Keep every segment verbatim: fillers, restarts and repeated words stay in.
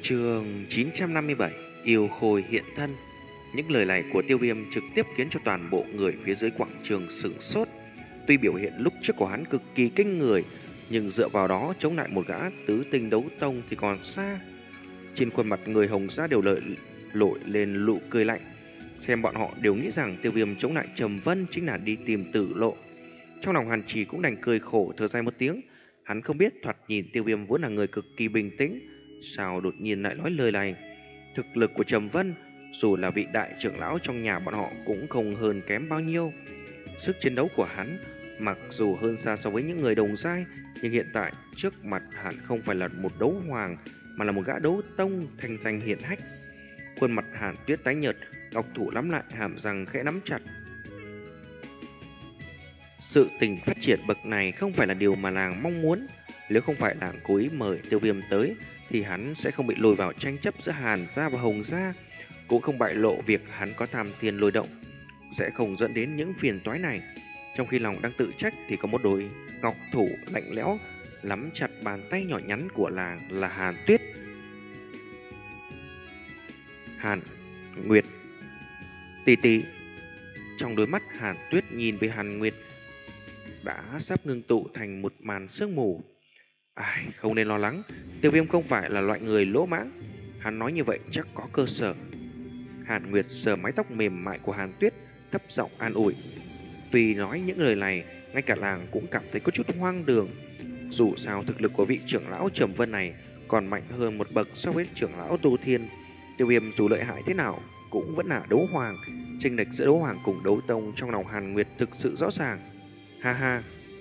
Chương chín trăm năm mươi bảy Yêu Khôi hiện thân. Những lời này của Tiêu Viêm trực tiếp khiến cho toàn bộ người phía dưới quảng trường sửng sốt. Tuy biểu hiện lúc trước của hắn cực kỳ kinh người, nhưng dựa vào đó chống lại một gã tứ tinh đấu tông thì còn xa. Trên khuôn mặt người Hồng Gia đều lợi lội lên nụ cười lạnh. Xem bọn họ đều nghĩ rằng Tiêu Viêm chống lại Trầm Vân chính là đi tìm tử lộ. Trong lòng Hàn Trì cũng đành cười khổ thở dài một tiếng. Hắn không biết thoạt nhìn Tiêu Viêm vốn là người cực kỳ bình tĩnh, sao đột nhiên lại nói lời này. Thực lực của Trầm Vân, dù là vị đại trưởng lão trong nhà bọn họ cũng không hơn kém bao nhiêu. Sức chiến đấu của hắn mặc dù hơn xa so với những người đồng giai, nhưng hiện tại trước mặt hắn không phải là một đấu hoàng, mà là một gã đấu tông thanh danh hiển hách. Khuôn mặt Hàn Tuyết tái nhợt, ngọc thủ nắm lại, hàm răng khẽ nắm chặt. Sự tình phát triển bậc này không phải là điều mà nàng mong muốn. Nếu không phải nàng cố ý mời Tiêu Viêm tới, thì hắn sẽ không bị lôi vào tranh chấp giữa Hàn gia và Hồng gia, cũng không bại lộ việc hắn có tham tiền lôi động, sẽ không dẫn đến những phiền toái này. Trong khi lòng đang tự trách thì có một đôi ngọc thủ lạnh lẽo nắm chặt bàn tay nhỏ nhắn của nàng là Hàn Tuyết. Hàn Nguyệt tỷ tỷ. Trong đôi mắt Hàn Tuyết nhìn về Hàn Nguyệt đã sắp ngưng tụ thành một màn sương mù. Ai, không nên lo lắng, Tiêu Viêm không phải là loại người lỗ mãng, hắn nói như vậy chắc có cơ sở. Hàn Nguyệt sờ mái tóc mềm mại của Hàn Tuyết, thấp giọng an ủi. Tuy nói những lời này, ngay cả làng cũng cảm thấy có chút hoang đường. Dù sao thực lực của vị trưởng lão Trầm Vân này còn mạnh hơn một bậc so với trưởng lão Tu Thiên. Tiêu Viêm dù lợi hại thế nào cũng vẫn là đấu hoàng, chênh lệch giữa đấu hoàng cùng đấu tông trong lòng Hàn Nguyệt thực sự rõ ràng. Ha ha.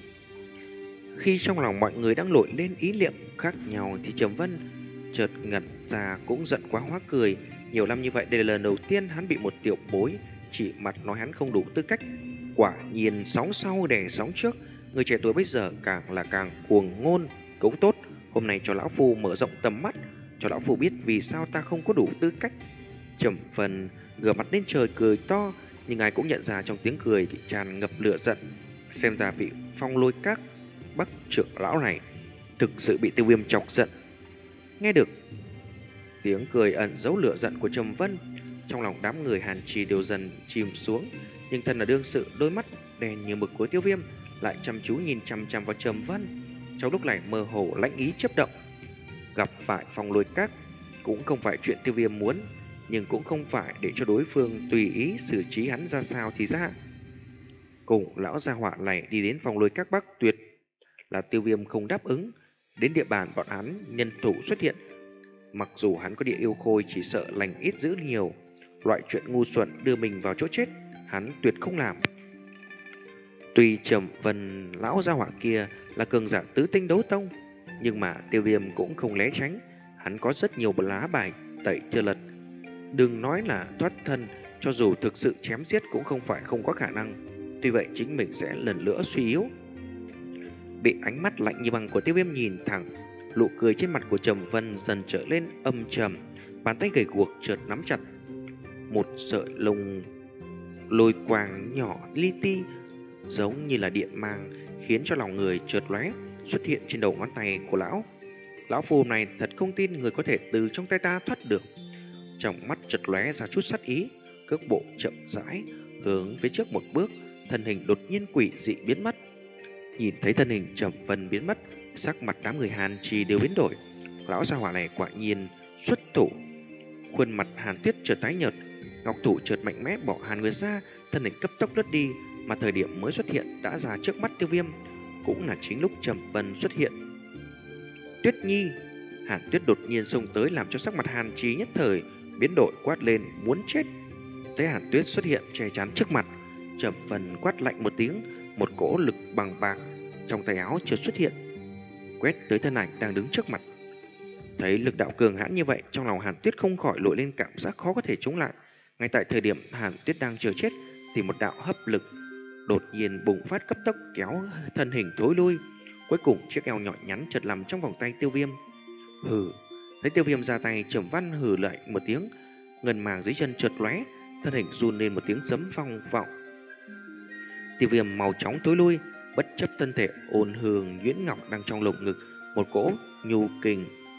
Khi trong lòng mọi người đang nổi lên ý niệm khác nhau thì Trầm Vân chợt ngẩn ra, cũng giận quá hóa cười. Nhiều năm như vậy đây là lần đầu tiên hắn bị một tiểu bối chỉ mặt nói hắn không đủ tư cách. Quả nhiên sóng sau đè sóng trước, người trẻ tuổi bây giờ càng là càng cuồng ngôn. Cũng tốt, hôm nay cho lão phu mở rộng tầm mắt, cho lão phu biết vì sao ta không có đủ tư cách. Trầm Vân ngửa mặt lên trời cười to, nhưng ai cũng nhận ra trong tiếng cười thì tràn ngập lửa giận. Xem ra vị Phong Lôi Các Bắc trưởng lão này thực sự bị Tiêu Viêm chọc giận. Nghe được tiếng cười ẩn giấu lửa giận của Trầm Vân, trong lòng đám người Hàn Trì đều dần chìm xuống. Nhưng thân là đương sự, đôi mắt đen như mực của Tiêu Viêm lại chăm chú nhìn chằm chằm vào Trầm Vân. Trong lúc này mơ hồ lãnh ý chấp động. Gặp phải Phong Lôi Các cũng không phải chuyện Tiêu Viêm muốn, nhưng cũng không phải để cho đối phương tùy ý xử trí hắn ra sao thì ra. Cùng lão gia họa này đi đến Phong Lôi Các Bắc tuyệt là Tiêu Viêm không đáp ứng. Đến địa bàn bọn hắn nhân thủ xuất hiện, mặc dù hắn có địa yêu khôi chỉ sợ lành ít dữ nhiều. Loại chuyện ngu xuẩn đưa mình vào chỗ chết hắn tuyệt không làm. Tuy Trầm Vân lão gia họa kia là cường giả tứ tinh đấu tông, nhưng mà Tiêu Viêm cũng không né tránh. Hắn có rất nhiều lá bài tẩy chưa lật. Đừng nói là thoát thân, cho dù thực sự chém giết cũng không phải không có khả năng. Tuy vậy chính mình sẽ lần nữa suy yếu. Bị ánh mắt lạnh như băng của Tiêu Viêm nhìn thẳng, nụ cười trên mặt của Trầm Vân dần trở lên âm trầm. Bàn tay gầy guộc chợt nắm chặt một sợi lông lôi quang nhỏ li ti giống như là điện mang, khiến cho lòng người chợt lóe, xuất hiện trên đầu ngón tay của lão. Lão phù này thật không tin người có thể từ trong tay ta thoát được. Trong mắt chợt lóe ra chút sát ý, cước bộ chậm rãi hướng phía trước một bước, thân hình đột nhiên quỷ dị biến mất. Nhìn thấy thân hình Trầm Vân biến mất, sắc mặt đám người Hàn Trì đều biến đổi. Lão gia hỏa này quả nhiên xuất thủ. Khuôn mặt Hàn Tuyết chợt tái nhợt, ngọc thủ chợt mạnh mẽ bỏ Hàn Nguyệt ra, thân hình cấp tốc lướt đi, mà thời điểm mới xuất hiện đã ra trước mắt Tiêu Viêm, cũng là chính lúc Trầm Vân xuất hiện. Tuyết Nhi. Hàn Tuyết đột nhiên xông tới làm cho sắc mặt Hàn Trì nhất thời biến đổi, quát lên muốn chết. Thấy Hàn Tuyết xuất hiện che chắn trước mặt, Trầm Vân quát lạnh một tiếng, một cỗ lực bằng bạc trong tay áo chợt xuất hiện, quét tới thân ảnh đang đứng trước mặt. Thấy lực đạo cường hãn như vậy, trong lòng Hàn Tuyết không khỏi nổi lên cảm giác khó có thể chống lại. Ngay tại thời điểm Hàn Tuyết đang chờ chết thì một đạo hấp lực đột nhiên bùng phát, cấp tốc kéo thân hình thối lui. Cuối cùng chiếc eo nhỏ nhắn chợt nằm trong vòng tay Tiêu Viêm. Hừ. Thấy Tiêu Viêm ra tay, Trầm Văn hừ lại một tiếng, ngân màng dưới chân chợt lóe, thân hình run lên một tiếng sấm vang vọng. Tiêu Viêm màu chóng tối lui, bất chấp thân thể ôn hương nhuyễn ngọc đang trong lồng ngực, một cỗ nhu kình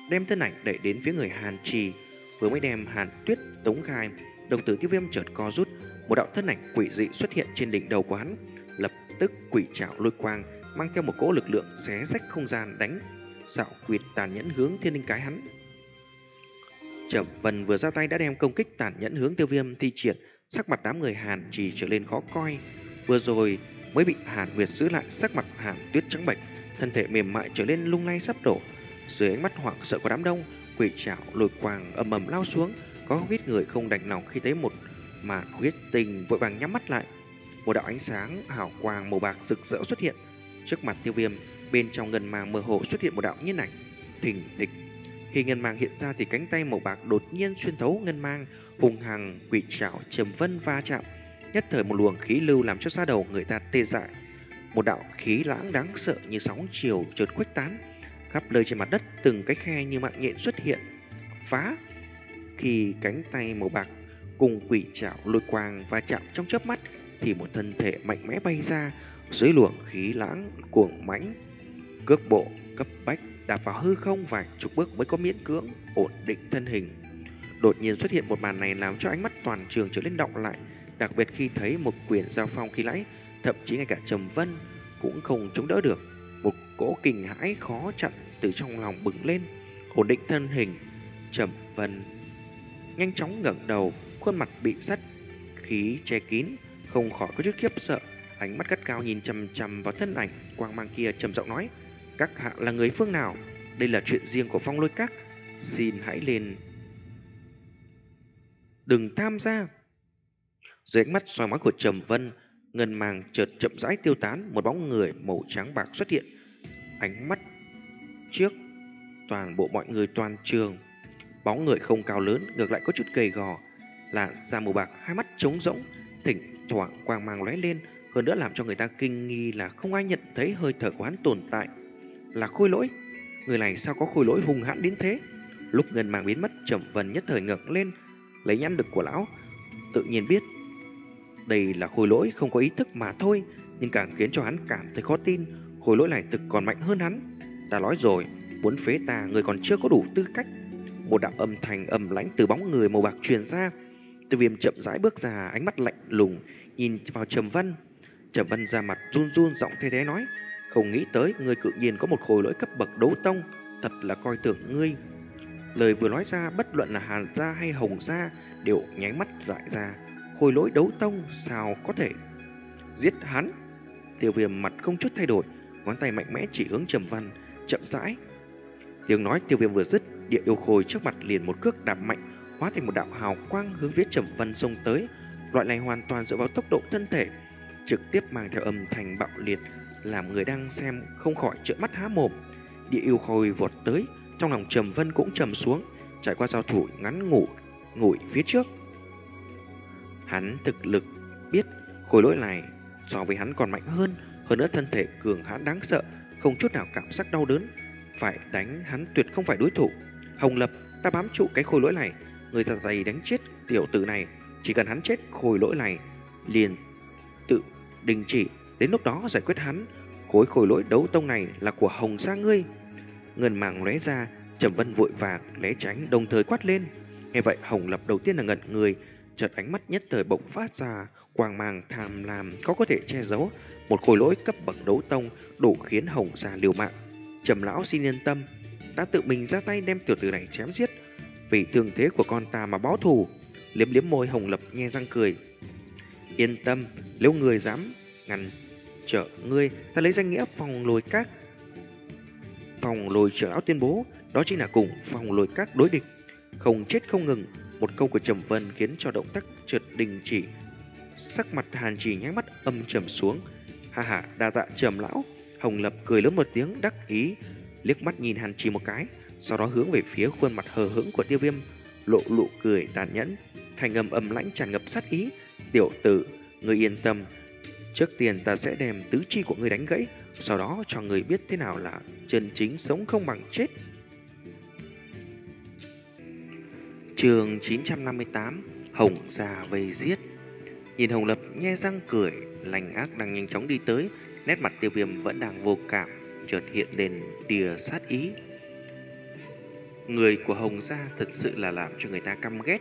đem thân ảnh đẩy đến phía người Hàn Trì. Vừa mới đem Hàn Tuyết tống khai, đồng tử Tiêu Viêm chợt co rút, một đạo thân ảnh quỷ dị xuất hiện trên đỉnh đầu của hắn. Lập tức quỷ trảo lôi quang mang theo một cỗ lực lượng xé rách không gian, đánh xảo quyệt tàn nhẫn hướng thiên linh cái hắn. Trầm Vân vừa ra tay đã đem công kích tàn nhẫn hướng Tiêu Viêm thi triển, sắc mặt đám người Hàn Trì trở lên khó coi. Vừa rồi mới bị Hàn Nguyệt giữ lại, sắc mặt Hàn Tuyết trắng bệch, thân thể mềm mại trở lên lung lay sắp đổ. Dưới ánh mắt hoảng sợ của đám đông, quỷ trảo lôi quang ầm ầm lao xuống, có không ít người không đành lòng khi thấy một màn huyết tình, vội vàng nhắm mắt lại. Một đạo ánh sáng hào quang màu bạc rực rỡ xuất hiện trước mặt Tiêu Viêm, bên trong ngân màng mơ hồ xuất hiện một đạo nhân ảnh thình thịch. Khi ngân màng hiện ra thì cánh tay màu bạc đột nhiên xuyên thấu ngân màng, hùng hằng quỷ trảo Trầm Vân va chạm, nhất thời một luồng khí lưu làm cho da đầu người ta tê dại. Một đạo khí lãng đáng sợ như sóng chiều chợt khuếch tán khắp nơi trên mặt đất, từng cái khe như mạng nhện xuất hiện phá. Khi cánh tay màu bạc cùng quỷ trảo lôi quang va chạm trong chớp mắt thì một thân thể mạnh mẽ bay ra, dưới luồng khí lãng cuồng mãnh, cước bộ cấp bách đạp vào hư không vài chục bước mới có miễn cưỡng ổn định thân hình. Đột nhiên xuất hiện một màn này làm cho ánh mắt toàn trường trở lên đọng lại, đặc biệt khi thấy một quyền giao phong khi nãy, thậm chí ngay cả Trầm Vân cũng không chống đỡ được. Một cỗ kinh hãi khó chặn từ trong lòng bừng lên. Ổn định thân hình, Trầm Vân nhanh chóng ngẩng đầu, khuôn mặt bị sắt khí che kín, không khỏi có chút khiếp sợ, ánh mắt gắt cao nhìn chằm chằm vào thân ảnh quang mang kia, trầm giọng nói: "Các hạ là người phương nào? Đây là chuyện riêng của Phong Lôi Các, xin hãy lên đừng tham gia." Dưới ánh mắt soi mói của Trầm Vân, ngân màng chợt chậm rãi tiêu tán, một bóng người màu trắng bạc xuất hiện. Ánh mắt trước toàn bộ mọi người toàn trường. Bóng người không cao lớn, ngược lại có chút gầy gò, làn da màu bạc, hai mắt trống rỗng, thỉnh thoảng quang mang lóe lên, hơn nữa làm cho người ta kinh nghi là không ai nhận thấy hơi thở của hắn tồn tại. Là Khôi Lỗi. Người này sao có khôi lỗi hung hãn đến thế? Lúc ngân màng biến mất, Trầm Vân nhất thời ngẩng lên, lấy nhãn lực của lão, tự nhiên biết đây là khôi lỗi không có ý thức mà thôi, nhưng càng khiến cho hắn cảm thấy khó tin, khôi lỗi này thực còn mạnh hơn hắn. Ta nói rồi, muốn phế ta, người còn chưa có đủ tư cách. Một đạo âm thanh ầm lãnh từ bóng người màu bạc truyền ra. Tiêu Viêm chậm rãi bước ra, ánh mắt lạnh lùng nhìn vào Trầm Vân. Trầm Vân ra mặt run run, giọng thê thế nói: "Không nghĩ tới ngươi cự nhiên có một khôi lỗi cấp bậc đấu tông, thật là coi thường ngươi." Lời vừa nói ra, bất luận là Hàn gia hay Hồng gia đều nháy mắt dại ra. Khôi lỗi đấu tông sao có thể? Giết hắn! Tiêu Viêm mặt không chút thay đổi, ngón tay mạnh mẽ chỉ hướng Trầm Vân, chậm rãi. Tiếng nói Tiêu Viêm vừa dứt, địa yêu khôi trước mặt liền một cước đạp mạnh, hóa thành một đạo hào quang hướng phía Trầm Vân xông tới. Loại này hoàn toàn dựa vào tốc độ thân thể, trực tiếp mang theo âm thanh bạo liệt, làm người đang xem không khỏi trợn mắt há mồm. Địa yêu khôi vọt tới, trong lòng Trầm Vân cũng trầm xuống. Trải qua giao thủ ngắn ngủ ngủi phía trước, hắn thực lực biết khối lỗi này so với hắn còn mạnh hơn, hơn nữa thân thể cường hãn đáng sợ, không chút nào cảm giác đau đớn. Phải đánh hắn tuyệt không phải đối thủ. Hồng Lập, ta bám trụ cái khối lỗi này, người thật dày đánh chết tiểu tử này. Chỉ cần hắn chết, khối lỗi này liền tự đình chỉ, đến lúc đó giải quyết hắn. Khối khối lỗi đấu tông này là của Hồng gia ngươi. Ngân màng lóe ra, Trầm Vân vội vàng né tránh, đồng thời quát lên. Nghe vậy Hồng Lập đầu tiên là ngẩn người, chợt ánh mắt nhất thời bộc phát ra quang mang tham lam, có có thể che giấu một khối lỗi cấp bậc đấu tông, đủ khiến Hồng gia liều mạng. Trầm lão xin yên tâm, ta tự mình ra tay đem tiểu tử này chém giết, vì thương thế của con ta mà báo thù. Liếm liếm môi, Hồng Lập nhe răng cười. Yên tâm, nếu người dám ngăn trở ngươi, ta lấy danh nghĩa Phong Lôi Các. Phong Lôi trưởng lão tuyên bố, đó chính là cùng Phong Lôi Các đối địch, không chết không ngừng. Một câu của Trầm Vân khiến cho động tác chợt đình chỉ. Sắc mặt Hàn Trì nháy mắt âm trầm xuống. Ha ha, đa tạ Trầm lão. Hồng Lập cười lớn một tiếng đắc ý, liếc mắt nhìn Hàn Trì một cái, sau đó hướng về phía khuôn mặt hờ hững của Tiêu Viêm, lộ nụ cười tàn nhẫn, thành âm âm lãnh tràn ngập sát ý. Tiểu tử, ngươi yên tâm, trước tiên ta sẽ đem tứ chi của ngươi đánh gãy, sau đó cho ngươi biết thế nào là chân chính sống không bằng chết. Chương chín trăm năm mươi tám, Hồng gia vây giết. Nhìn Hồng Lập nhe răng cười, lành ác đang nhanh chóng đi tới, nét mặt Tiêu Viêm vẫn đang vô cảm, chợt hiện lên tia sát ý. Người của Hồng gia thật sự là làm cho người ta căm ghét.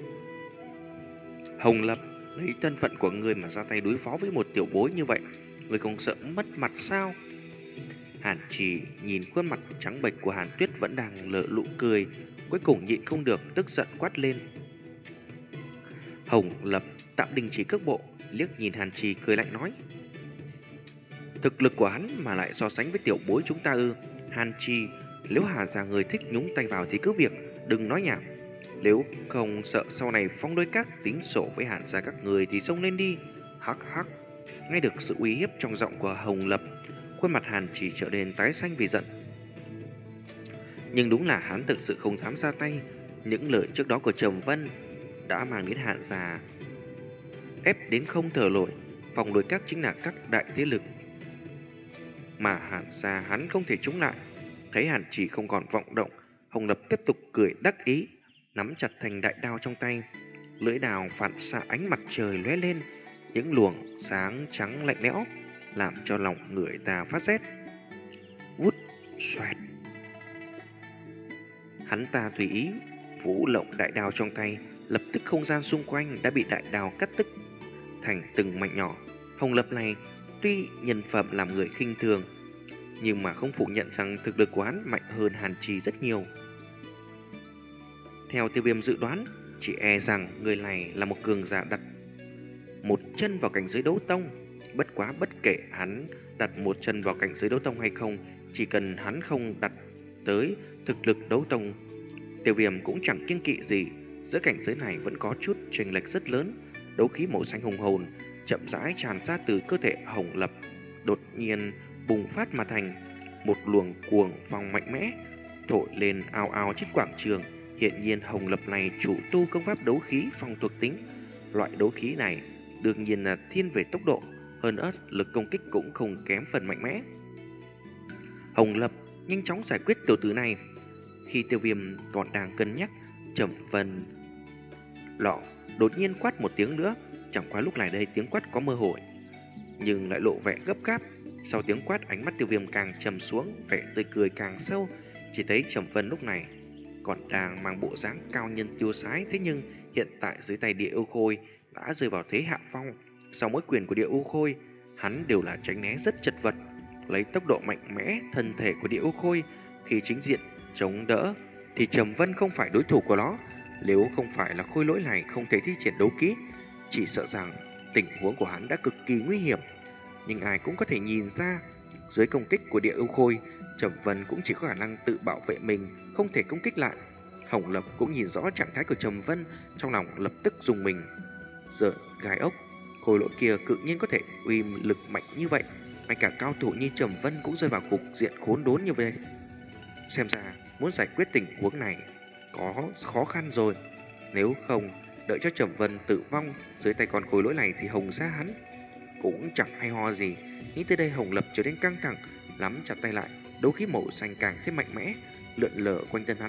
Hồng Lập, lấy thân phận của người mà ra tay đối phó với một tiểu bối như vậy, người không sợ mất mặt sao? Hàn Trì nhìn khuôn mặt trắng bệch của Hàn Tuyết vẫn đang lở lụ cười, cuối cùng nhịn không được, tức giận quát lên. Hồng Lập tạm đình chỉ cước bộ, liếc nhìn Hàn Trì cười lạnh nói: thực lực của hắn mà lại so sánh với tiểu bối chúng ta ư? Hàn Trì, nếu Hà gia người thích nhúng tay vào thì cứ việc, đừng nói nhảm. Nếu không sợ sau này Phong Đôi Các tính sổ với Hàn gia các người thì xông lên đi. Hắc hắc. Nghe được sự uy hiếp trong giọng của Hồng Lập, khuôn mặt Hàn Trì trở nên tái xanh vì giận. Nhưng đúng là hắn thực sự không dám ra tay. Những lời trước đó của Trầm Vân đã mang đến Hàn gia ép đến không thở nổi. Phong Đôi Các chính là các đại thế lực mà Hàn gia hắn không thể chống lại. Thấy Hàn Trì không còn vọng động, Hồng Lập tiếp tục cười đắc ý, nắm chặt thành đại đao trong tay. Lưỡi đao phản xạ ánh mặt trời lóe lên, những luồng sáng trắng lạnh lẽo làm cho lòng người ta phát rét. Vút xoẹt, hắn ta tùy ý vũ lộng đại đao trong tay, lập tức không gian xung quanh đã bị đại đao cắt tức thành từng mảnh nhỏ. Hồng Lập này tuy nhân phẩm làm người khinh thường, nhưng mà không phủ nhận rằng thực lực của hắn mạnh hơn Hàn Trì rất nhiều. Theo Tiêu Viêm dự đoán, chỉ e rằng người này là một cường giả đặt một chân vào cảnh giới đấu tông. Bất quá bất kể hắn đặt một chân vào cảnh giới đấu tông hay không, chỉ cần hắn không đặt tới thực lực đấu tông, Tiêu Viêm cũng chẳng kiêng kỵ gì. Giữa cảnh giới này vẫn có chút chênh lệch rất lớn. Đấu khí màu xanh hùng hồn chậm rãi tràn ra từ cơ thể Hồng Lập, đột nhiên bùng phát mà thành một luồng cuồng phong mạnh mẽ, thổi lên ao ao trên quảng trường. Hiện nhiên Hồng Lập này chủ tu công pháp đấu khí phong thuộc tính. Loại đấu khí này đương nhiên là thiên về tốc độ, hơn nữa lực công kích cũng không kém phần mạnh mẽ. Hồng Lập nhanh chóng giải quyết tiểu tử này. Khi Tiêu Viêm còn đang cân nhắc, Trầm Vân lọ đột nhiên quát một tiếng nữa. Chẳng qua lúc này đây tiếng quát có mơ hồ nhưng lại lộ vẻ gấp gáp. Sau tiếng quát, ánh mắt Tiêu Viêm càng trầm xuống, vẻ tươi cười càng sâu. Chỉ thấy Trầm Vân lúc này còn đang mang bộ dáng cao nhân tiêu sái, thế nhưng hiện tại dưới tay Địa Ưu Khôi đã rơi vào thế hạ phong. Sau mỗi quyền của Địa Ưu Khôi, hắn đều là tránh né rất chật vật. Lấy tốc độ mạnh mẽ thân thể của Địa Ưu Khôi, khi chính diện chống đỡ thì Trầm Vân không phải đối thủ của nó. Nếu không phải là khôi lỗi này không thể thi triển đấu kỹ, chỉ sợ rằng tình huống của hắn đã cực kỳ nguy hiểm. Nhưng ai cũng có thể nhìn ra, dưới công kích của Địa Ưu Khôi, Trầm Vân cũng chỉ có khả năng tự bảo vệ mình, không thể công kích lại. Hồng Lập cũng nhìn rõ trạng thái của Trầm Vân, trong lòng lập tức dùng mình rợn gai ốc. Khôi lỗi kia cự nhiên có thể uy lực mạnh như vậy, ngay cả cao thủ như Trầm Vân cũng rơi vào cục diện khốn đốn như vậy. Xem ra muốn giải quyết tình huống này có khó khăn rồi. Nếu không đợi cho Trầm Vân tử vong dưới tay con khôi lỗi này thì Hồng gia hắn cũng chẳng hay ho gì. Nghĩ tới đây, Hồng Lập trở nên căng thẳng, nắm chặt tay lại, đấu khí màu xanh càng thêm mạnh mẽ lượn lờ quanh thân hắn.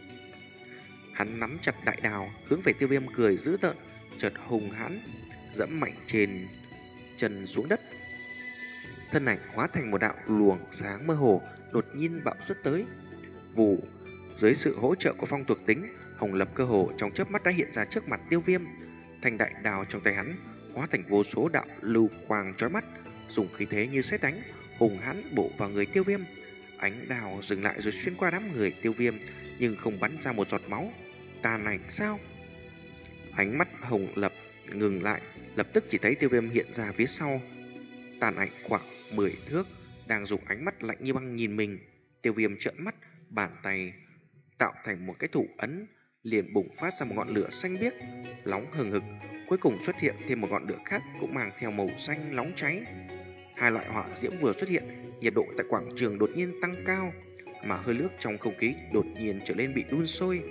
Hắn nắm chặt đại đào hướng về Tiêu Viêm cười dữ tợn, chợt hùng hãn dẫm mạnh trên chân xuống đất. Thân ảnh hóa thành một đạo luồng sáng mơ hồ đột nhiên bạo xuất tới. Vù, dưới sự hỗ trợ của phong thuộc tính, Hồng Lập cơ hồ trong chớp mắt đã hiện ra trước mặt Tiêu Viêm. Thanh đại đào trong tay hắn hóa thành vô số đạo lưu quang chói mắt, dùng khí thế như sét đánh, hùng hãn bổ vào người Tiêu Viêm. Ánh đào dừng lại rồi xuyên qua đám người Tiêu Viêm, nhưng không bắn ra một giọt máu. Tàn ảnh sao? Ánh mắt Hồng Lập ngừng lại, lập tức chỉ thấy Tiêu Viêm hiện ra phía sau. Tàn ảnh khoảng mười thước, đang dùng ánh mắt lạnh như băng nhìn mình. Tiêu Viêm trợn mắt, bàn tay tạo thành một cái thủ ấn, liền bùng phát ra một ngọn lửa xanh biếc, nóng hừng hực. Cuối cùng xuất hiện thêm một ngọn lửa khác cũng mang theo màu xanh nóng cháy. Hai loại hỏa diễm vừa xuất hiện, nhiệt độ tại quảng trường đột nhiên tăng cao, mà hơi nước trong không khí đột nhiên trở nên bị đun sôi.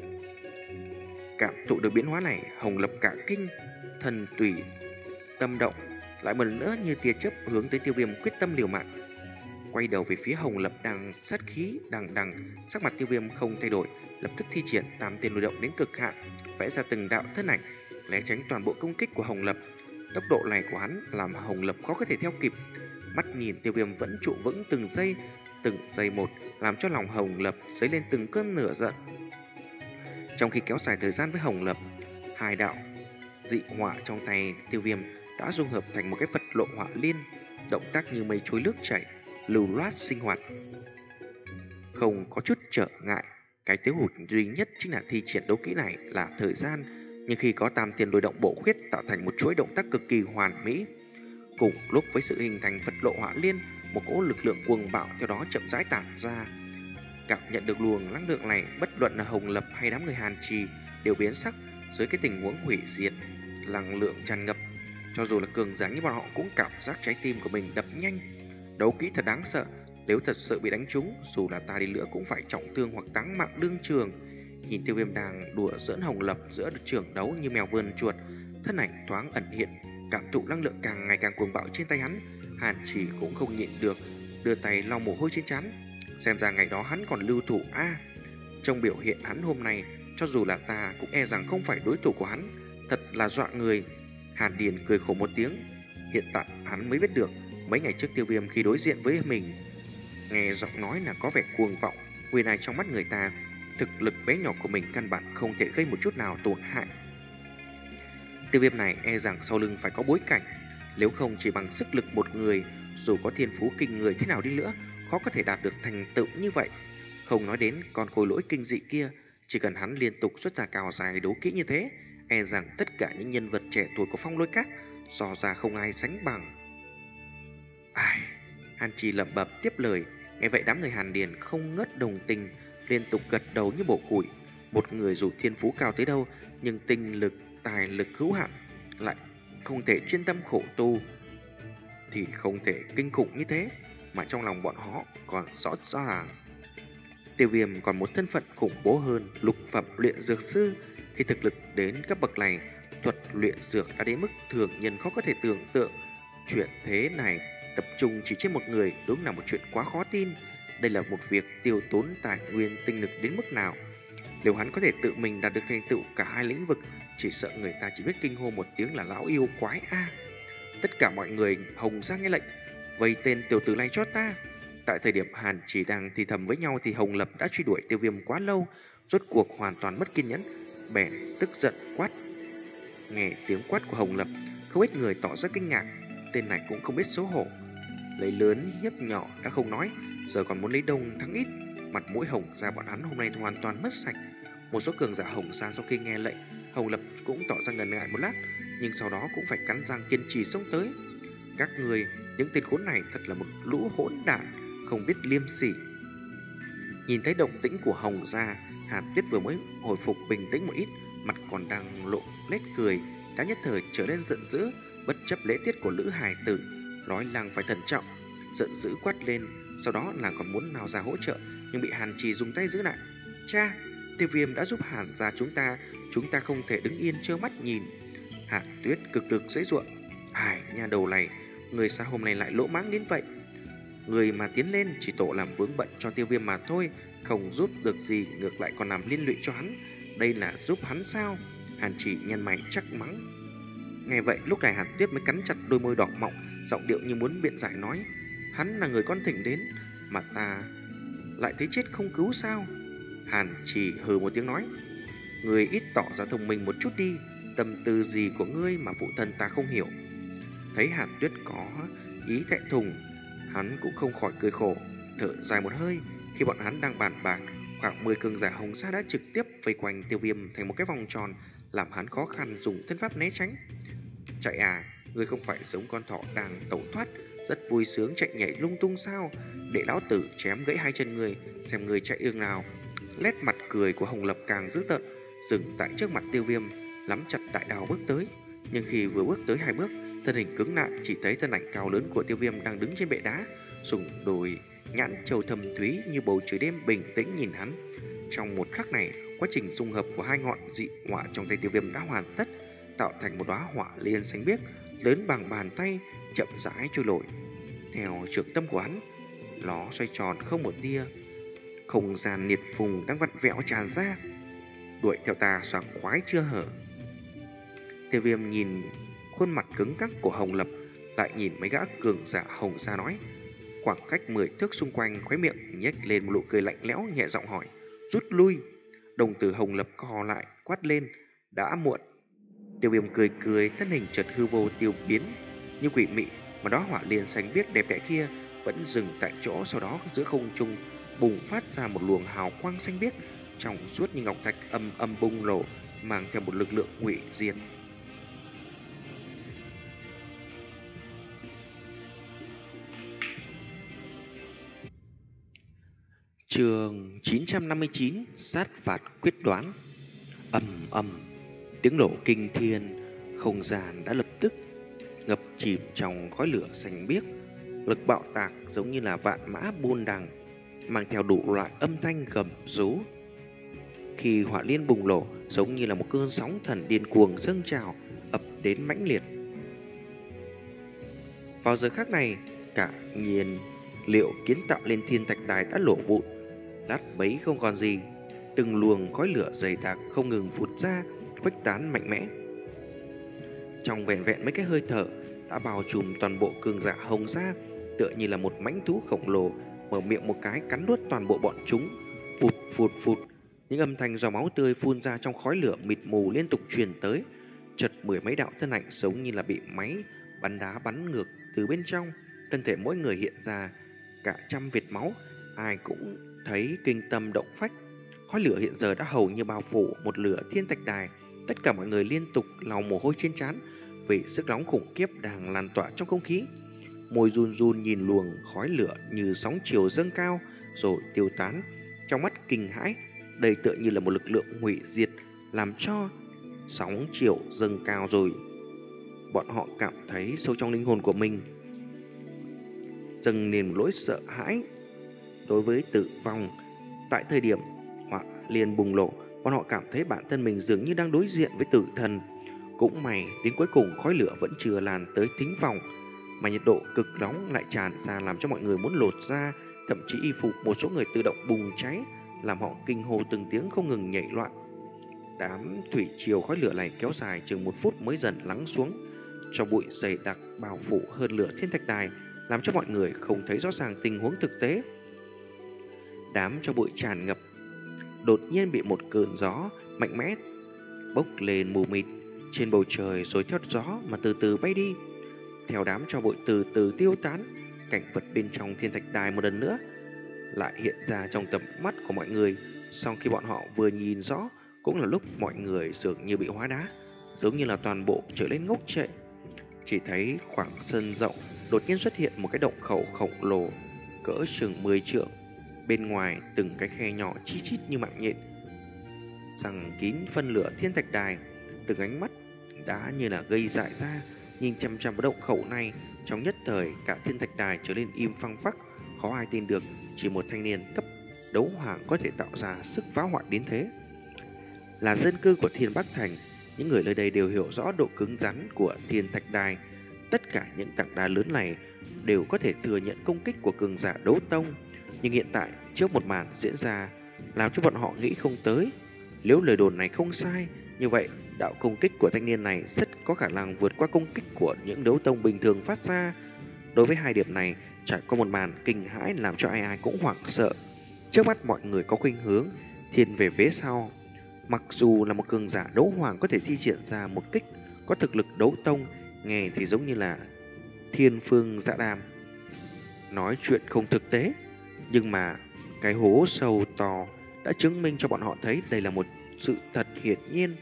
Cảm thụ được biến hóa này, Hồng Lập cả kinh, thần tùy tâm động, lại một lần nữa như tia chớp hướng tới Tiêu Viêm quyết tâm liều mạng. Quay đầu về phía Hồng Lập đang sát khí đằng đằng, sắc mặt Tiêu Viêm không thay đổi, lập tức thi triển tam tiên lôi động đến cực hạn, vẽ ra từng đạo thân ảnh né tránh toàn bộ công kích của Hồng Lập. Tốc độ này của hắn làm Hồng Lập khó có thể theo kịp. Mắt nhìn Tiêu Viêm vẫn trụ vững từng giây, từng giây một, làm cho lòng Hồng Lập dấy lên từng cơn lửa giận. Trong khi kéo dài thời gian với Hồng Lập, hai đạo dị hỏa trong tay Tiêu Viêm đã dung hợp thành một cái vật lộ hỏa liên, động tác như mây trôi nước chảy, lưu loát sinh hoạt, không có chút trở ngại. Cái thiếu hụt duy nhất chính là thi triển đấu kỹ này là thời gian, nhưng khi có tam tiền lôi động bổ khuyết tạo thành một chuỗi động tác cực kỳ hoàn mỹ. Cùng lúc với sự hình thành vật lộ hỏa liên, một cỗ lực lượng cuồng bạo theo đó chậm rãi tản ra. Cảm nhận được luồng năng lượng này, bất luận là Hồng Lập hay đám người Hàn Trì đều biến sắc dưới cái tình huống hủy diệt năng lượng tràn ngập. Cho dù là cường giả như bọn họ cũng cảm giác trái tim của mình đập nhanh. Đấu kỹ thật đáng sợ, nếu thật sự bị đánh trúng, dù là ta đi nữa cũng phải trọng thương hoặc táng mạng đương trường. Nhìn Tiêu Viêm đang đùa giỡn Hồng Lập giữa trường đấu như mèo vườn chuột, thân ảnh thoáng ẩn hiện, cảm thụ năng lượng càng ngày càng cuồng bạo trên tay hắn, Hàn Trì cũng không nhịn được, đưa tay lau mồ hôi trên trán. Xem ra ngày đó hắn còn lưu thủ a. À, trong biểu hiện hắn hôm nay, cho dù là ta cũng e rằng không phải đối thủ của hắn, thật là dọa người. Hàn Điền cười khổ một tiếng, hiện tại hắn mới biết được, mấy ngày trước Tiêu Viêm khi đối diện với mình, nghe giọng nói là có vẻ cuồng vọng, người này trong mắt người ta, thực lực bé nhỏ của mình căn bản không thể gây một chút nào tổn hại. Tiêu Viêm này e rằng sau lưng phải có bối cảnh, nếu không chỉ bằng sức lực một người, dù có thiên phú kinh người thế nào đi nữa, khó có thể đạt được thành tựu như vậy. Không nói đến con khối lỗi kinh dị kia, chỉ cần hắn liên tục xuất ra cào dài đấu kỹ như thế, e rằng tất cả những nhân vật trẻ tuổi của Phong Lôi Các so ra không ai sánh bằng. Ai... Hàn Trì lẩm bẩm tiếp lời. Nghe vậy đám người Hàn Điền không ngớt đồng tình, liên tục gật đầu như bổ củi. Một người dù thiên phú cao tới đâu, nhưng tinh lực, tài lực hữu hạn, lại không thể chuyên tâm khổ tu, thì không thể kinh khủng như thế. Mà trong lòng bọn họ còn rõ ràng, Tiêu Viêm còn một thân phận khủng bố hơn, lục phẩm luyện dược sư. Khi thực lực đến cấp bậc này, thuật luyện dược đã đến mức thường nhân khó có thể tưởng tượng. Chuyện thế này tập trung chỉ trên một người đúng là một chuyện quá khó tin. Đây là một việc tiêu tốn tài nguyên tinh lực đến mức nào. Nếu hắn có thể tự mình đạt được thành tựu cả hai lĩnh vực, chỉ sợ người ta chỉ biết kinh hô một tiếng là lão yêu quái a. À, tất cả mọi người Hồng ra nghe lệnh, vây tên tiểu tử này cho ta. Tại thời điểm Hàn chỉ đang thì thầm với nhau thì Hồng Lập đã truy đuổi Tiêu Viêm quá lâu, rốt cuộc hoàn toàn mất kiên nhẫn, bèn tức giận quát. Nghe tiếng quát của Hồng Lập, không ít người tỏ ra kinh ngạc. Tên này cũng không biết xấu hổ, lấy lớn hiếp nhỏ đã không nói, giờ còn muốn lấy đông thắng ít. Mặt mũi Hồng gia bọn hắn hôm nay hoàn toàn mất sạch. Một số cường giả Hồng gia sau khi nghe lệnh, Hồng Lập cũng tỏ ra ngần ngại một lát, nhưng sau đó cũng phải cắn răng kiên trì xông tới. Các người, những tên khốn này thật là một lũ hỗn đản, không biết liêm sỉ. Nhìn thấy động tĩnh của Hồng gia, Hàn Tuyết vừa mới hồi phục bình tĩnh một ít, mặt còn đang lộ nét cười, đã nhất thời trở nên giận dữ, bất chấp lễ tiết của lữ hài tử, nói làng phải thận trọng, giận dữ quát lên. Sau đó nàng còn muốn nào ra hỗ trợ, nhưng bị Hàn Trì dùng tay giữ lại. Cha, Tiêu Viêm đã giúp Hàn gia chúng ta, chúng ta không thể đứng yên trơ mắt nhìn. Hàn Tuyết cực lực giãy giụa. Ai, nhà đầu này, người sao hôm nay lại lỗ mãng đến vậy? Người mà tiến lên chỉ tổ làm vướng bận cho Tiêu Viêm mà thôi, không giúp được gì, ngược lại còn làm liên lụy cho hắn. Đây là giúp hắn sao? Hàn Trì nhăn mày chắc mắng. Nghe vậy lúc này Hàn Tuyết mới cắn chặt đôi môi đỏ mọng, giọng điệu như muốn biện giải nói. Hắn là người con thỉnh đến, mà ta lại thấy chết không cứu sao? Hàn Trì hừ một tiếng nói. Người ít tỏ ra thông minh một chút đi, tâm tư gì của ngươi mà phụ thân ta không hiểu. Thấy Hàn Tuyết có ý thẹn thùng, hắn cũng không khỏi cười khổ, thở dài một hơi. Khi bọn hắn đang bàn bạc, khoảng mười cường giả Hồng gia đã trực tiếp vây quanh Tiêu Viêm thành một cái vòng tròn, làm hắn khó khăn dùng thân pháp né tránh. Chạy à, ngươi không phải giống con thỏ đang tẩu thoát, rất vui sướng chạy nhảy lung tung sao? Để lão tử chém gãy hai chân người, xem người chạy đường nào. Nét mặt cười của Hồng Lập càng dữ tợn, dừng tại trước mặt Tiêu Viêm, nắm chặt đại đao bước tới. Nhưng khi vừa bước tới hai bước, thân hình cứng lại, chỉ thấy thân ảnh cao lớn của Tiêu Viêm đang đứng trên bệ đá, dùng đôi nhãn châu thâm thúy như bầu trời đêm bình tĩnh nhìn hắn. Trong một khắc này, quá trình dung hợp của hai ngọn dị hỏa trong tay Tiêu Viêm đã hoàn tất, tạo thành một đóa hỏa liên xanh biếc lớn bằng bàn tay, chậm rãi trôi nổi theo trường tâm của hắn. Nó xoay tròn không một tia, không gian liệt phùng đang vặn vẹo tràn ra. Đuổi theo ta sảng khoái chưa hở? Tiêu Viêm nhìn khuôn mặt cứng cắc của Hồng Lập, lại nhìn mấy gã cường giả Hồng gia nói. khoảng cách mười thước xung quanh, khóe miệng nhếch lên một nụ cười lạnh lẽo, nhẹ giọng hỏi: "Rút lui." Đồng tử Hồng Lập co lại, quát lên: "Đã muộn." Tiêu Viêm cười cười, thân hình chợt hư vô tiêu biến như quỷ mị, mà đóa hỏa liên xanh biếc đẹp đẽ kia vẫn dừng tại chỗ, sau đó giữa không trung bùng phát ra một luồng hào quang xanh biếc trong suốt như ngọc thạch, âm âm bùng nổ, mang theo một lực lượng hủy diệt. Chương chín trăm năm mươi chín: Sát phạt quyết đoán. Ầm ầm, tiếng nổ kinh thiên, không gian đã lập tức ngập chìm trong khói lửa xanh biếc. Lực bạo tạc giống như là vạn mã buôn đằng, mang theo đủ loại âm thanh gầm rú. Khi hỏa liên bùng nổ, giống như là một cơn sóng thần điên cuồng dâng trào, ập đến mãnh liệt. Vào giờ khắc này, cả nhiên liệu kiến tạo lên thiên thạch đài đã nổ vụn, lát bấy không còn gì. Từng luồng khói lửa dày đặc không ngừng phụt ra, khuếch tán mạnh mẽ. Trong vẹn vẹn mấy cái hơi thở đã bao trùm toàn bộ cường giả Hồng gia, tựa như là một mãnh thú khổng lồ mở miệng một cái cắn nuốt toàn bộ bọn chúng. Phụt phụt phụt, những âm thanh giò máu tươi phun ra trong khói lửa mịt mù liên tục truyền tới. Chợt mười mấy đạo thân ảnh giống như là bị máy bắn đá bắn ngược từ bên trong, thân thể mỗi người hiện ra cả trăm vệt máu, ai cũng thấy kinh tâm động phách. Khói lửa hiện giờ đã hầu như bao phủ một lửa thiên thạch đài. Tất cả mọi người liên tục lau mồ hôi trên trán vì sức nóng khủng khiếp đang lan tỏa trong không khí. Môi run run nhìn luồng khói lửa như sóng chiều dâng cao rồi tiêu tán. Trong mắt kinh hãi, đây tựa như là một lực lượng hủy diệt làm cho sóng chiều dâng cao rồi. Bọn họ cảm thấy sâu trong linh hồn của mình dâng lên một nỗi sợ hãi đối với tử vong. Tại thời điểm hỏa liên bùng nổ, bọn họ cảm thấy bản thân mình dường như đang đối diện với tử thần. Cũng may đến cuối cùng khói lửa vẫn chưa lan tới thính phòng, mà nhiệt độ cực nóng lại tràn ra làm cho mọi người muốn lột da, thậm chí y phục một số người tự động bùng cháy, làm họ kinh hô từng tiếng không ngừng nhảy loạn. Đám thủy triều khói lửa này kéo dài chừng một phút mới dần lắng xuống. Cho bụi dày đặc bao phủ hơn lửa thiên thạch đài, làm cho mọi người không thấy rõ ràng tình huống thực tế. Đám cho bụi tràn ngập đột nhiên bị một cơn gió mạnh mẽ bốc lên mù mịt trên bầu trời, rồi theo gió mà từ từ bay đi. Theo đám cho bụi từ từ tiêu tán, cảnh vật bên trong thiên thạch đài một lần nữa lại hiện ra trong tầm mắt của mọi người. Sau khi bọn họ vừa nhìn rõ, cũng là lúc mọi người dường như bị hóa đá, giống như là toàn bộ trở lên ngốc trệ. Chỉ thấy khoảng sân rộng đột nhiên xuất hiện một cái động khẩu khổng lồ cỡ chừng mười trượng. Bên ngoài từng cái khe nhỏ chi chít như mạng nhện rằng kín phân lửa thiên thạch đài. Từng ánh mắt đã như là gây dại ra nhìn chăm chăm vào động khẩu này. Trong nhất thời cả thiên thạch đài trở nên im phăng phắc, khó ai tin được chỉ một thanh niên cấp đấu hoàng có thể tạo ra sức phá hoại đến thế. Là dân cư của Thiên Bắc Thành, những người nơi đây đều hiểu rõ độ cứng rắn của thiên thạch đài. Tất cả những tảng đá lớn này đều có thể thừa nhận công kích của cường giả đấu tông. Nhưng hiện tại trước một màn diễn ra làm cho bọn họ nghĩ không tới. Nếu lời đồn này không sai, như vậy đạo công kích của thanh niên này rất có khả năng vượt qua công kích của những đấu tông bình thường phát ra. Đối với hai điểm này, trải qua một màn kinh hãi làm cho ai ai cũng hoảng sợ. Trước mắt mọi người có khuynh hướng thiên về phía sau. Mặc dù là một cường giả đấu hoàng có thể thi triển ra một kích có thực lực đấu tông, nghe thì giống như là thiên phương dạ đàm, nói chuyện không thực tế. Nhưng mà cái hố sâu to đã chứng minh cho bọn họ thấy đây là một sự thật hiển nhiên.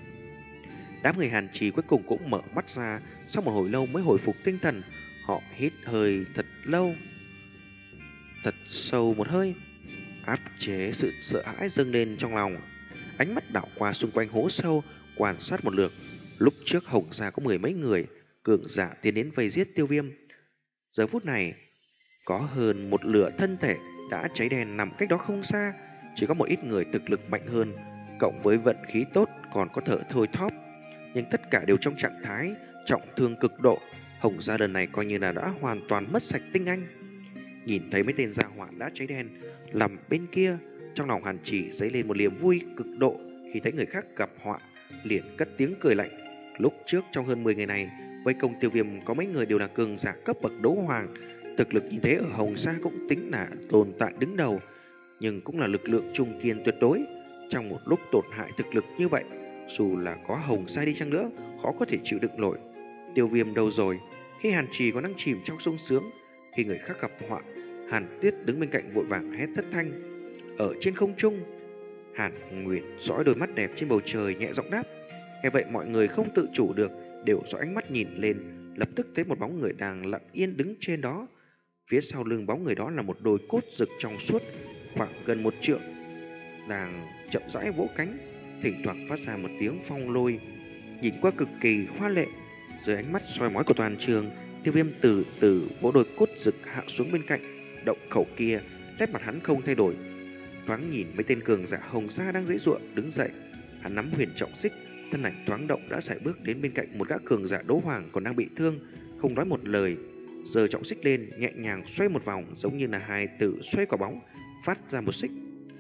Đám người Hàn Trì cuối cùng cũng mở mắt ra, sau một hồi lâu mới hồi phục tinh thần. Họ hít hơi thật lâu, thật sâu một hơi, áp chế sự sợ hãi dâng lên trong lòng. Ánh mắt đảo qua xung quanh hố sâu, quan sát một lượt. Lúc trước Hồng gia có mười mấy người cường giả tiến đến vây giết Tiêu Viêm. Giờ phút này có hơn một nửa thân thể đã cháy đen nằm cách đó không xa. Chỉ có một ít người thực lực mạnh hơn, cộng với vận khí tốt còn có thở thôi thóp, nhưng tất cả đều trong trạng thái trọng thương cực độ. Hồng gia lần này coi như là đã hoàn toàn mất sạch tinh anh. Nhìn thấy mấy tên gia hỏa đã cháy đen nằm bên kia, trong lòng Hàn Chỉ dấy lên một niềm vui cực độ. Khi thấy người khác gặp họa, liền cất tiếng cười lạnh. Lúc trước trong hơn mười ngày này, vây công Tiêu Viêm có mấy người đều là cường giả cấp bậc đấu hoàng, Thực lực như thế ở Hồng Sa cũng tính là tồn tại đứng đầu, nhưng cũng là lực lượng trung kiên tuyệt đối. Trong một lúc tổn hại thực lực như vậy, dù là có Hồng Sa đi chăng nữa, khó có thể chịu đựng nổi. Tiêu Viêm đâu rồi? Khi Hàn Trì còn đang chìm trong sung sướng, khi người khác gặp họa, Hàn Tuyết đứng bên cạnh vội vàng hét thất thanh. Ở trên không trung, Hàn Nguyệt dõi đôi mắt đẹp trên bầu trời nhẹ giọng đáp. Nghe vậy mọi người không tự chủ được đều dõi ánh mắt nhìn lên, lập tức thấy một bóng người đang lặng yên đứng trên đó. Phía sau lưng bóng người đó là một đôi cốt rực trong suốt, khoảng gần một trượng, đang chậm rãi vỗ cánh, thỉnh thoảng phát ra một tiếng phong lôi, nhìn qua cực kỳ hoa lệ. Dưới ánh mắt soi mói của toàn trường, Tiêu Viêm từ từ vỗ đôi cốt rực hạ xuống bên cạnh động khẩu kia, nét mặt hắn không thay đổi. Thoáng nhìn mấy tên cường giả Hồng Sa đang giãy giụa đứng dậy, hắn nắm huyền trọng xích, thân ảnh thoáng động đã sải bước đến bên cạnh một gã cường giả đấu hoàng còn đang bị thương, không nói một lời, giơ trọng xích lên nhẹ nhàng xoay một vòng, giống như là hài tử xoay quả bóng, phát ra một xích.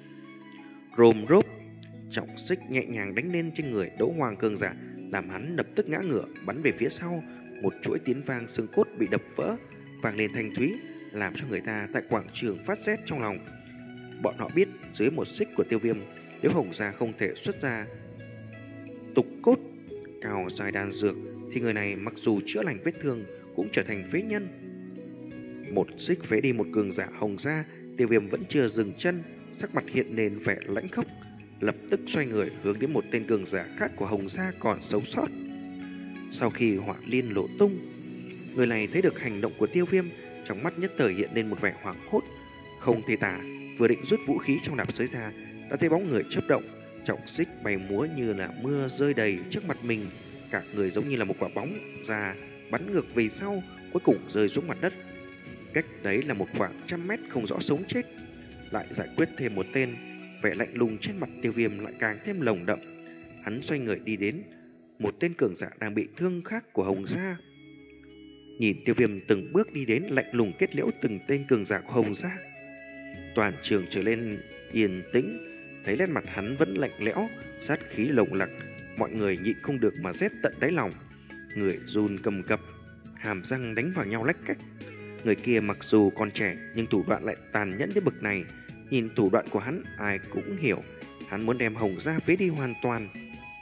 Rôm rốp, trọng xích nhẹ nhàng đánh lên trên người đấu hoàng cường giả, làm hắn lập tức ngã ngửa bắn về phía sau. Một chuỗi tiếng vang xương cốt bị đập vỡ, vang lên thanh thúy, làm cho người ta tại quảng trường phát rét trong lòng. Bọn họ biết dưới một xích của Tiêu Viêm, nếu Hồng Gia không thể xuất ra tục cốt cao dài đan dược, thì người này mặc dù chữa lành vết thương cũng trở thành phế nhân. Một xích phế đi một cường giả Hồng Gia, Tiêu Viêm vẫn chưa dừng chân, sắc mặt hiện lên vẻ lãnh khốc, lập tức xoay người hướng đến một tên cường giả khác của Hồng Gia còn sống sót. Sau khi hỏa liên lộ tung, người này thấy được hành động của Tiêu Viêm, trong mắt nhất thời hiện lên một vẻ hoảng hốt, không thể tả. Vừa định rút vũ khí trong nạp giới ra, đã thấy bóng người chớp động, trọng xích bay múa như là mưa rơi đầy trước mặt mình, cả người giống như là một quả bóng ra bắn ngược về sau, cuối cùng rơi xuống mặt đất. Cách đấy là một khoảng trăm mét không rõ sống chết. Lại giải quyết thêm một tên, vẻ lạnh lùng trên mặt Tiêu Viêm lại càng thêm lồng đậm. Hắn xoay người đi đến một tên cường giả đang bị thương khác của Hồng Gia. Nhìn Tiêu Viêm từng bước đi đến, lạnh lùng kết liễu từng tên cường giả của Hồng Gia, toàn trường trở lên yên tĩnh. Thấy nét mặt hắn vẫn lạnh lẽo, sát khí lồng lặc, mọi người nhịn không được mà rét tận đáy lòng. Người run cầm cập, hàm răng đánh vào nhau lách cách. Người kia mặc dù còn trẻ nhưng thủ đoạn lại tàn nhẫn đến bậc này. Nhìn thủ đoạn của hắn ai cũng hiểu, hắn muốn đem Hồng Gia phế đi hoàn toàn.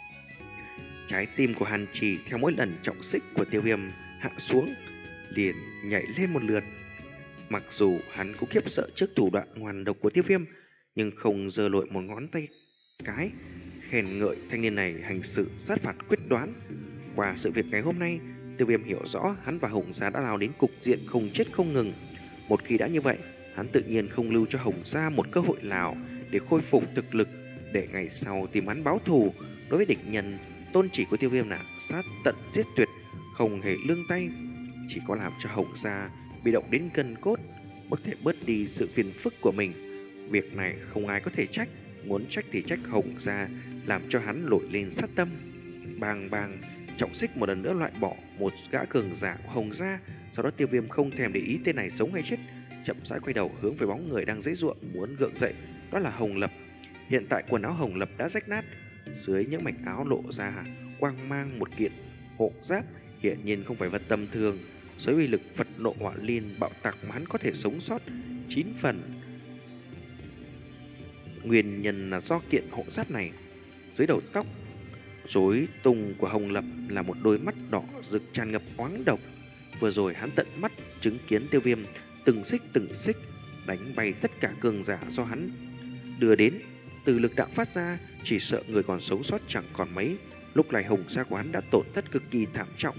Trái tim của Hàn Trì theo mỗi lần trọng xích của Tiêu Viêm hạ xuống liền nhảy lên một lượt. Mặc dù hắn cũng khiếp sợ trước thủ đoạn ngoan độc của Tiêu Viêm, nhưng không giơ lội một ngón tay cái, khen ngợi thanh niên này hành sự sát phạt quyết đoán. Qua sự việc ngày hôm nay, Tiêu Viêm hiểu rõ hắn và Hồng Gia đã lao đến cục diện không chết không ngừng. Một khi đã như vậy, hắn tự nhiên không lưu cho Hồng Gia một cơ hội nào để khôi phục thực lực, để ngày sau tìm hắn báo thù. Đối với địch nhân, tôn chỉ của Tiêu Viêm là sát tận giết tuyệt, không hề lương tay, chỉ có làm cho Hồng Gia bị động đến gân cốt, có thể bớt đi sự phiền phức của mình. Việc này không ai có thể trách, muốn trách thì trách Hồng Gia làm cho hắn nổi lên sát tâm. Bang bang, trọng xích một lần nữa loại bỏ một gã cường giả của Hồng Gia. Sau đó Tiêu Viêm không thèm để ý tên này sống hay chết, chậm rãi quay đầu hướng về bóng người đang giãy giụa muốn gượng dậy, đó là Hồng Lập. Hiện tại quần áo Hồng Lập đã rách nát, dưới những mảnh áo lộ ra quang mang một kiện hộ giáp, hiển nhiên không phải vật tầm thường. Dưới uy lực Phật nộ hỏa liên bạo tạc mà hắn có thể sống sót chín phần, nguyên nhân là do kiện hộ giáp này. Dưới đầu tóc rối tung của Hồng Lập là một đôi mắt đỏ rực tràn ngập oán độc. Vừa rồi hắn tận mắt chứng kiến Tiêu Viêm từng xích từng xích đánh bay tất cả cường giả do hắn đưa đến. Từ lực đạo phát ra, chỉ sợ người còn sống sót chẳng còn mấy. Lúc này Hồng Gia của hắn đã tổn thất cực kỳ thảm trọng.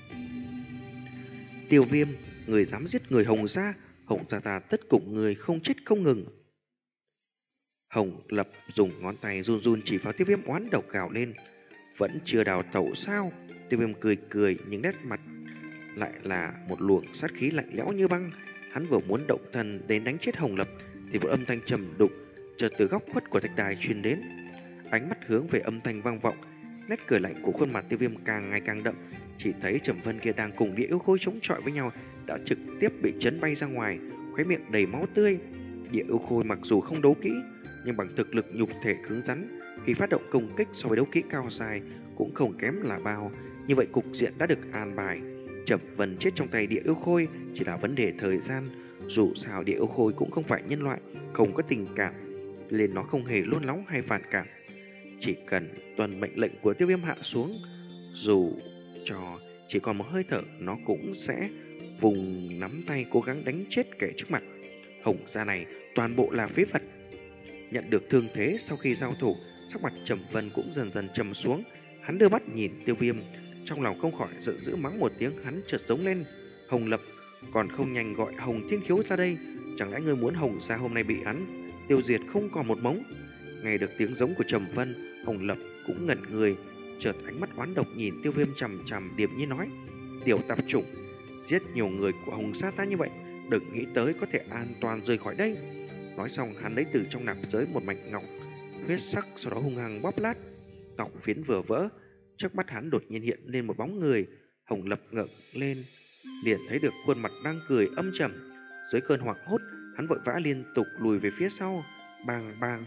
Tiêu Viêm, người dám giết người Hồng Gia, Hồng Gia ta tất cùng người không chết không ngừng. Hồng Lập dùng ngón tay run run chỉ vào Tiêu Viêm oán độc gào lên. Vẫn chưa đào tẩu sao? Tiêu Viêm cười cười, nhưng nét mặt lại là một luồng sát khí lạnh lẽo như băng. Hắn vừa muốn động thân đến đánh chết Hồng Lập thì một âm thanh trầm đục chợt từ góc khuất của thạch đài truyền đến. Ánh mắt hướng về âm thanh vang vọng, nét cười lạnh của khuôn mặt Tiêu Viêm càng ngày càng đậm. Chỉ thấy Trầm Vân kia đang cùng Địa Yêu Khôi chống chọi với nhau đã trực tiếp bị chấn bay ra ngoài, khóe miệng đầy máu tươi. Địa Yêu Khôi mặc dù không đấu kỹ, nhưng bằng thực lực nhục thể cứng rắn, khi phát động công kích so với đấu kỹ cao dài cũng không kém là bao. Như vậy cục diện đã được an bài. Trầm Vân chết trong tay Địa Yêu Khôi chỉ là vấn đề thời gian. Dù sao Địa Yêu Khôi cũng không phải nhân loại, không có tình cảm, nên nó không hề nôn nóng hay phản cảm. Chỉ cần tuân mệnh lệnh của Tiêu Viêm hạ xuống, dù cho chỉ còn một hơi thở, nó cũng sẽ vùng nắm tay cố gắng đánh chết kẻ trước mặt. Hồng gia này toàn bộ là phế vật. Nhận được thương thế sau khi giao thủ, sắc mặt Trầm Vân cũng dần dần trầm xuống. Hắn đưa mắt nhìn Tiêu Viêm, trong lòng không khỏi giận dữ mắng một tiếng. Hắn chợt giống lên: Hồng Lập, còn không nhanh gọi Hồng Thiên Khiếu ra đây. Chẳng lẽ ngươi muốn Hồng gia hôm nay bị hắn tiêu diệt không còn một mống? Nghe được tiếng giống của Trầm Vân, Hồng Lập cũng ngẩn người, chợt ánh mắt oán độc nhìn Tiêu Viêm chằm chằm, điềm nhiên nói: Tiểu tạp chủng, giết nhiều người của Hồng gia ta như vậy, đừng nghĩ tới có thể an toàn rời khỏi đây. Nói xong, hắn lấy từ trong nạp giới một mảnh ngọc huyết sắc, sau đó hung hăng bóp lát. Ngọc phiến vừa vỡ, trước mắt hắn đột nhiên hiện lên một bóng người. Hồng Lập ngẩng lên, liền thấy được khuôn mặt đang cười âm trầm. Dưới cơn hoảng hốt, hắn vội vã liên tục lùi về phía sau. Bang bang,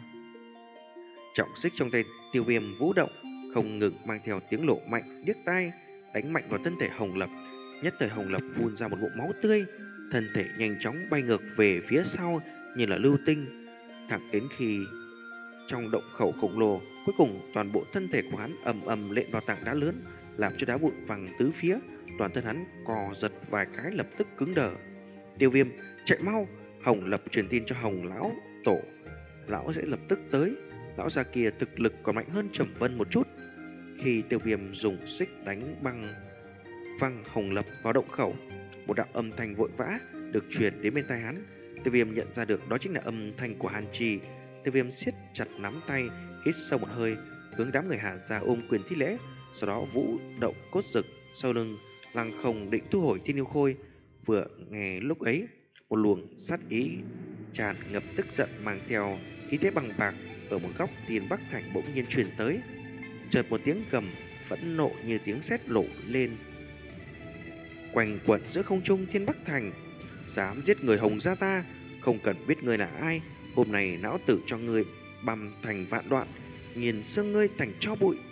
trọng xích trong tay Tiêu Viêm vũ động, không ngừng mang theo tiếng lộ mạnh điếc tai, đánh mạnh vào thân thể Hồng Lập. Nhất thời Hồng Lập phun ra một ngụm máu tươi, thân thể nhanh chóng bay ngược về phía sau như là lưu tinh, thẳng đến khi trong động khẩu khổng lồ, cuối cùng toàn bộ thân thể của hắn ầm ầm lện vào tảng đá lớn, làm cho đá vụn văng tứ phía. Toàn thân hắn cò giật vài cái, lập tức cứng đờ. Tiêu Viêm, chạy mau! Hồng Lập truyền tin cho Hồng lão tổ, lão sẽ lập tức tới. Lão già kia thực lực còn mạnh hơn Trầm Vân một chút. Khi Tiêu Viêm dùng xích đánh băng văng Hồng Lập vào động khẩu, một đạo âm thanh vội vã được truyền đến bên tai hắn. Tiêu Viêm nhận ra được đó chính là âm thanh của Hàn Trì. Tiêu Viêm siết chặt nắm tay, hít sâu một hơi, hướng đám người Hàn ra ôm quyền thi lễ, sau đó vũ động cốt dực sau lưng, lăng không định thu hồi Thiên Yêu Khôi. Vừa nghe lúc ấy, một luồng sát ý tràn ngập tức giận mang theo khí thế bằng bạc ở một góc Thiên Bắc Thành bỗng nhiên truyền tới. Chợt một tiếng gầm phẫn nộ như tiếng sét nổ lên, quanh quẩn giữa không trung Thiên Bắc Thành. Dám giết người Hồng gia ta, không cần biết người là ai, hôm nay lão tử cho ngươi băm thành vạn đoạn, nghiền xương ngươi thành tro bụi.